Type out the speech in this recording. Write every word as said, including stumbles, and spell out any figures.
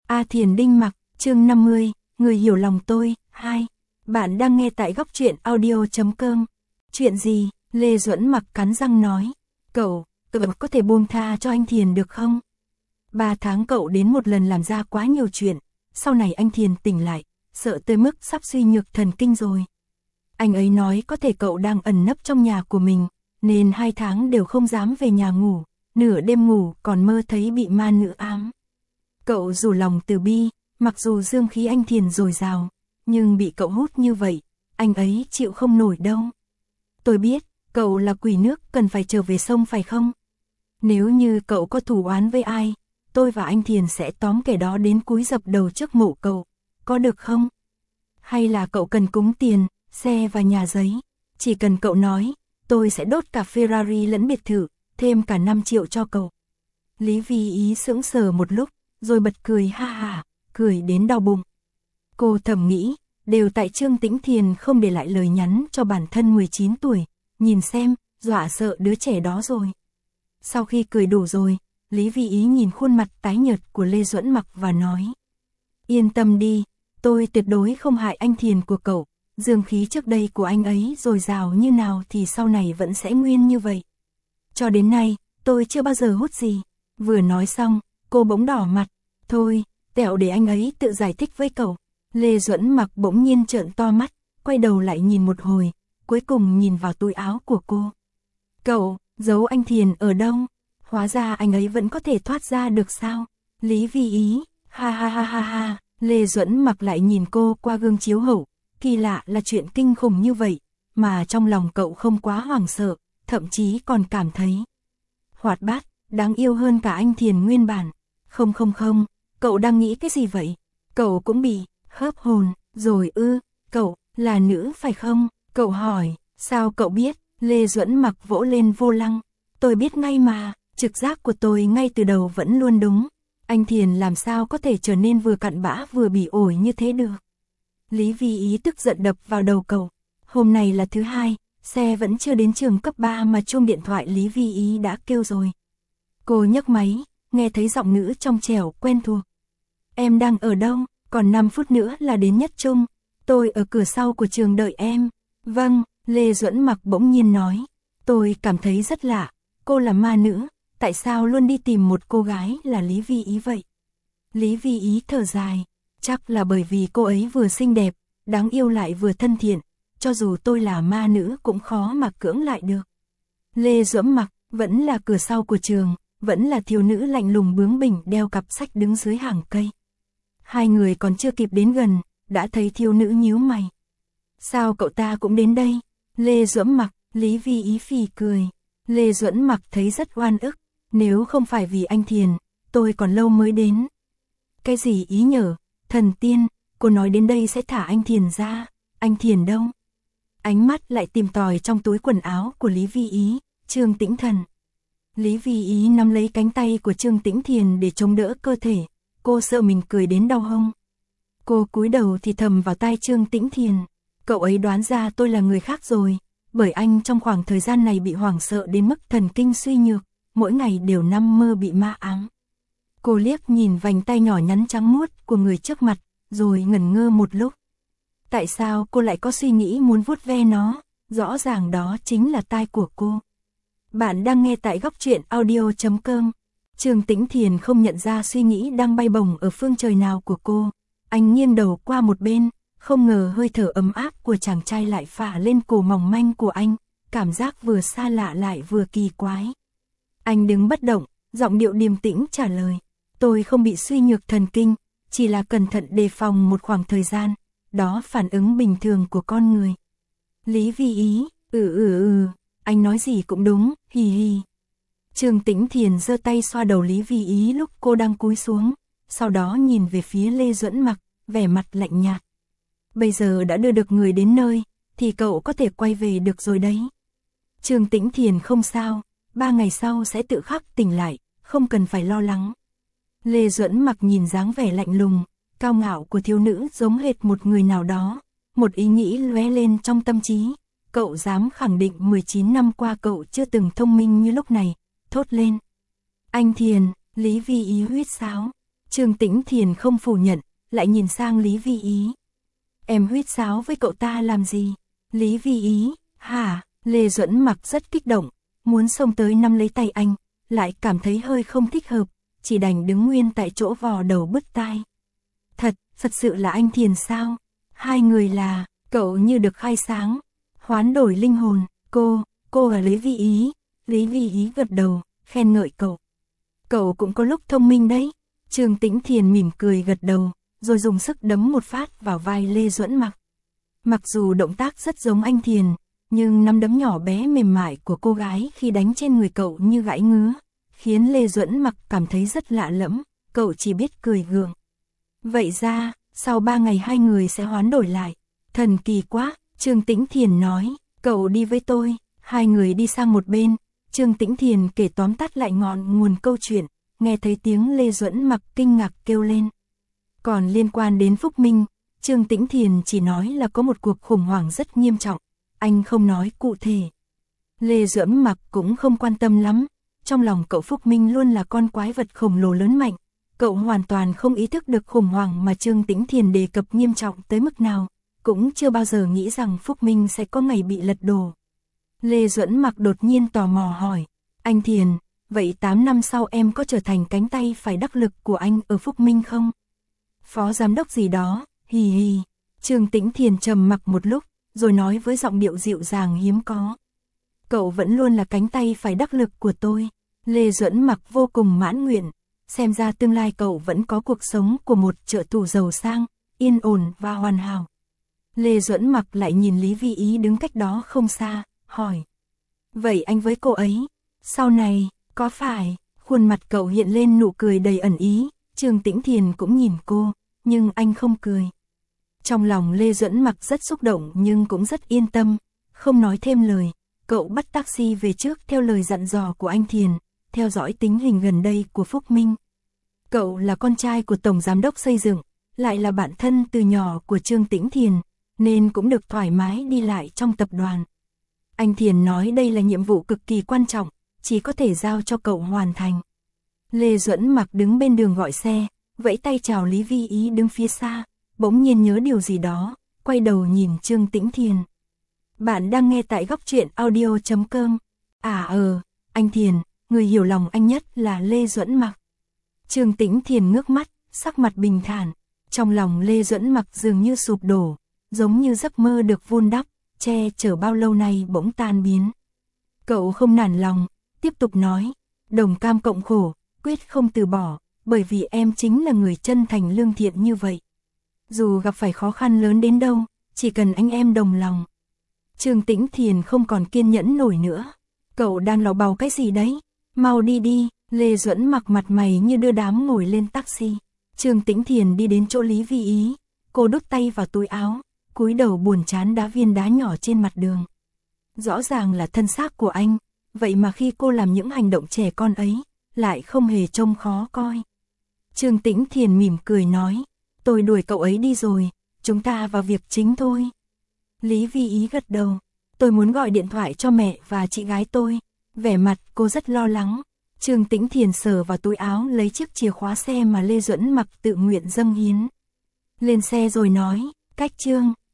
A Thiền Đinh Mặc, chương năm mươi, người hiểu lòng tôi, hai. Bạn đang nghe tại góc truyện audio.com. Chuyện gì? Lê Duẫn Mặc cắn răng nói. Cậu, cậu có thể buông tha cho anh Thiền được không? Ba tháng cậu đến một lần làm ra quá nhiều chuyện, sau này anh Thiền tỉnh lại, sợ tới mức sắp suy nhược thần kinh rồi. Anh ấy nói có thể cậu đang ẩn nấp trong nhà của mình, nên hai tháng đều không dám về nhà ngủ, nửa đêm ngủ còn mơ thấy bị ma nữ ám. Cậu rủ lòng từ bi, mặc dù dương khí anh Thiền dồi dào, nhưng bị cậu hút như vậy, anh ấy chịu không nổi đâu. Tôi biết, cậu là quỷ nước cần phải trở về sông phải không? Nếu như cậu có thù oán với ai, tôi và anh Thiền sẽ tóm kẻ đó đến cúi dập đầu trước mộ cậu, có được không? Hay là cậu cần cúng tiền, xe và nhà giấy? Chỉ cần cậu nói, tôi sẽ đốt cả Ferrari lẫn biệt thự, thêm cả năm triệu cho cậu. Lý Vi Ý sững sờ một lúc, rồi bật cười ha ha, cười đến đau bụng. Cô thầm nghĩ, đều tại Trương Tĩnh Thiền không để lại lời nhắn cho bản thân mười chín tuổi, nhìn xem, dọa sợ đứa trẻ đó rồi. Sau khi cười đủ rồi, Lý Vi Ý nhìn khuôn mặt tái nhợt của Lê Duẫn Mặc và nói. Yên tâm đi, tôi tuyệt đối không hại anh Thiền của cậu, dương khí trước đây của anh ấy dồi dào như nào thì sau này vẫn sẽ nguyên như vậy. Cho đến nay, tôi chưa bao giờ hút gì. Vừa nói xong, cô bỗng đỏ mặt. Thôi, tẹo để anh ấy tự giải thích với cậu. Lê Duẫn Mặc bỗng nhiên trợn to mắt, quay đầu lại nhìn một hồi, cuối cùng nhìn vào túi áo của cô. Cậu, giấu anh Thiền ở đâu? Hóa ra anh ấy vẫn có thể thoát ra được sao? Lý Vi Ý, ha ha ha ha ha. Lê Duẫn Mặc lại nhìn cô qua gương chiếu hậu. Kỳ lạ là chuyện kinh khủng như vậy, mà trong lòng cậu không quá hoảng sợ, thậm chí còn cảm thấy hoạt bát, đáng yêu hơn cả anh Thiền nguyên bản. Không không không, cậu đang nghĩ cái gì vậy? Cậu cũng bị hớp hồn rồi ư? Cậu là nữ phải không? Cậu hỏi. Sao cậu biết? Lê Duẫn Mặc vỗ lên vô lăng. Tôi biết ngay mà, trực giác của tôi ngay từ đầu vẫn luôn đúng. Anh Thiền làm sao có thể trở nên vừa cặn bã vừa bỉ ổi như thế được? Lý Vi Ý tức giận đập vào đầu cậu. Hôm nay là thứ hai, xe vẫn chưa đến trường cấp ba mà chuông điện thoại Lý Vi Ý đã kêu rồi. Cô nhấc máy, nghe thấy giọng nữ trong trẻo quen thuộc. Em đang ở đâu? Còn năm phút nữa là đến Nhất Trung. Tôi ở cửa sau của trường đợi em. Vâng, Lê Duẫn Mặc bỗng nhiên nói. Tôi cảm thấy rất lạ, cô là ma nữ, tại sao luôn đi tìm một cô gái là Lý Vi Ý vậy? Lý Vi Ý thở dài. Chắc là bởi vì cô ấy vừa xinh đẹp, đáng yêu lại vừa thân thiện, cho dù tôi là ma nữ cũng khó mà cưỡng lại được. Lê Duẫn Mặc vẫn là cửa sau của trường, vẫn là thiếu nữ lạnh lùng bướng bỉnh đeo cặp sách đứng dưới hàng cây. Hai người còn chưa kịp đến gần, đã thấy thiếu nữ nhíu mày. Sao cậu ta cũng đến đây? Lê Duẫn Mặc, Lý Vi Ý phì cười. Lê Duẫn Mặc thấy rất oan ức, nếu không phải vì anh Thiền, tôi còn lâu mới đến. Cái gì ý nhở? Thần tiên, cô nói đến đây sẽ thả anh Thiền ra, anh Thiền đâu? Ánh mắt lại tìm tòi trong túi quần áo của Lý Vi Ý, Trương Tĩnh Thần. Lý Vi Ý nắm lấy cánh tay của Trương Tĩnh Thiền để chống đỡ cơ thể, cô sợ mình cười đến đau hông. Cô cúi đầu thì thầm vào tai Trương Tĩnh Thiền, cậu ấy đoán ra tôi là người khác rồi, bởi anh trong khoảng thời gian này bị hoảng sợ đến mức thần kinh suy nhược, mỗi ngày đều nằm mơ bị ma ám. Cô liếc nhìn vành tay nhỏ nhắn trắng muốt của người trước mặt, rồi ngẩn ngơ một lúc. Tại sao cô lại có suy nghĩ muốn vuốt ve nó? Rõ ràng đó chính là tai của cô. Bạn đang nghe tại góc truyện audio.com. Trương Tĩnh Thiền không nhận ra suy nghĩ đang bay bổng ở phương trời nào của cô. Anh nghiêng đầu qua một bên, không ngờ hơi thở ấm áp của chàng trai lại phả lên cổ mỏng manh của anh, cảm giác vừa xa lạ lại vừa kỳ quái. Anh đứng bất động, giọng điệu điềm tĩnh trả lời. Tôi không bị suy nhược thần kinh, chỉ là cẩn thận đề phòng một khoảng thời gian, đó phản ứng bình thường của con người. Lý Vi Ý, ừ ừ ừ, anh nói gì cũng đúng, hì hì. Trương Tĩnh Thiền giơ tay xoa đầu Lý Vi Ý lúc cô đang cúi xuống, sau đó nhìn về phía Lê Duẫn Mặc, vẻ mặt lạnh nhạt. Bây giờ đã đưa được người đến nơi, thì cậu có thể quay về được rồi đấy. Trương Tĩnh Thiền không sao, ba ngày sau sẽ tự khắc tỉnh lại, không cần phải lo lắng. Lê Duẫn Mặc nhìn dáng vẻ lạnh lùng, cao ngạo của thiếu nữ giống hệt một người nào đó, một ý nghĩ lóe lên trong tâm trí. Cậu dám khẳng định mười chín năm qua cậu chưa từng thông minh như lúc này, thốt lên. Anh Thiền, Lý Vi Ý huýt sáo. Trương Tĩnh Thiền không phủ nhận, lại nhìn sang Lý Vi Ý. Em huýt sáo với cậu ta làm gì? Lý Vi Ý, hả? Lê Duẫn Mặc rất kích động, muốn xông tới nắm lấy tay anh, lại cảm thấy hơi không thích hợp, chỉ đành đứng nguyên tại chỗ vò đầu bứt tai. Thật, thật sự là anh Thiền sao? Hai người là, cậu như được khai sáng, hoán đổi linh hồn, cô, cô và Lý Vi Ý. Lý Vi Ý gật đầu, khen ngợi cậu. Cậu cũng có lúc thông minh đấy. Trương Tĩnh Thiền mỉm cười gật đầu, rồi dùng sức đấm một phát vào vai Lê Duẫn Mặc. Mặc dù động tác rất giống anh Thiền, nhưng nắm đấm nhỏ bé mềm mại của cô gái khi đánh trên người cậu như gãi ngứa, khiến Lê Duẫn Mặc cảm thấy rất lạ lẫm, cậu chỉ biết cười gượng. Vậy ra, sau ba ngày hai người sẽ hoán đổi lại. Thần kỳ quá, Trương Tĩnh Thiền nói, cậu đi với tôi. Hai người đi sang một bên, Trương Tĩnh Thiền kể tóm tắt lại ngọn nguồn câu chuyện, nghe thấy tiếng Lê Duẫn Mặc kinh ngạc kêu lên. Còn liên quan đến Phúc Minh, Trương Tĩnh Thiền chỉ nói là có một cuộc khủng hoảng rất nghiêm trọng, anh không nói cụ thể. Lê Duẫn Mặc cũng không quan tâm lắm, trong lòng cậu Phúc Minh luôn là con quái vật khổng lồ lớn mạnh, cậu hoàn toàn không ý thức được khủng hoảng mà Trương Tĩnh Thiền đề cập nghiêm trọng tới mức nào, cũng chưa bao giờ nghĩ rằng Phúc Minh sẽ có ngày bị lật đổ. Lê Duẫn Mặc đột nhiên tò mò hỏi, anh Thiền, vậy tám năm sau em có trở thành cánh tay phải đắc lực của anh ở Phúc Minh không? Phó giám đốc gì đó, hì hì. Trương Tĩnh Thiền trầm mặc một lúc, rồi nói với giọng điệu dịu dàng hiếm có. Cậu vẫn luôn là cánh tay phải đắc lực của tôi. Lê Duẫn Mặc vô cùng mãn nguyện, xem ra tương lai cậu vẫn có cuộc sống của một trợ thủ giàu sang, yên ổn và hoàn hảo. Lê Duẫn Mặc lại nhìn Lý Vi Ý đứng cách đó không xa, hỏi. Vậy anh với cô ấy, sau này, có phải? Khuôn mặt cậu hiện lên nụ cười đầy ẩn ý, Trương Tĩnh Thiền cũng nhìn cô, nhưng anh không cười. Trong lòng Lê Duẫn Mặc rất xúc động nhưng cũng rất yên tâm, không nói thêm lời, cậu bắt taxi về trước theo lời dặn dò của anh Thiền, theo dõi tình hình gần đây của Phúc Minh. Cậu là con trai của Tổng Giám đốc xây dựng, lại là bạn thân từ nhỏ của Trương Tĩnh Thiền, nên cũng được thoải mái đi lại trong tập đoàn. Anh Thiền nói đây là nhiệm vụ cực kỳ quan trọng, chỉ có thể giao cho cậu hoàn thành. Lê Duẫn Mặc đứng bên đường gọi xe, vẫy tay chào Lý Vi Ý đứng phía xa, bỗng nhiên nhớ điều gì đó, quay đầu nhìn Trương Tĩnh Thiền. Bạn đang nghe tại góc truyện audio chấm com. À ờ, anh Thiền, người hiểu lòng anh nhất là Lê Duẫn Mặc. Trương Tĩnh Thiền ngước mắt, sắc mặt bình thản, trong lòng Lê Duẫn Mặc dường như sụp đổ, giống như giấc mơ được vun đắp, che chở bao lâu nay bỗng tan biến. Cậu không nản lòng, tiếp tục nói, đồng cam cộng khổ, quyết không từ bỏ, bởi vì em chính là người chân thành lương thiện như vậy. Dù gặp phải khó khăn lớn đến đâu, chỉ cần anh em đồng lòng. Trương Tĩnh Thiền không còn kiên nhẫn nổi nữa. Cậu đang lò bầu cái gì đấy? Mau đi đi. Lê Duẫn Mặc mặt mày như đưa đám ngồi lên taxi. Trương Tĩnh Thiền đi đến chỗ Lý Vi Ý. Cô đút tay vào túi áo, cúi đầu buồn chán đá viên đá nhỏ trên mặt đường. Rõ ràng là thân xác của anh, vậy mà khi cô làm những hành động trẻ con ấy, lại không hề trông khó coi. Trương Tĩnh Thiền mỉm cười nói, tôi đuổi cậu ấy đi rồi, chúng ta vào việc chính thôi. Lý Vi Ý gật đầu, tôi muốn gọi điện thoại cho mẹ và chị gái tôi. Vẻ mặt cô rất lo lắng. Trương Tĩnh Thiền sờ vào túi áo lấy chiếc chìa khóa xe mà Lê Duẫn Mặc tự nguyện dâng hiến. Lên xe rồi nói, cách Trương,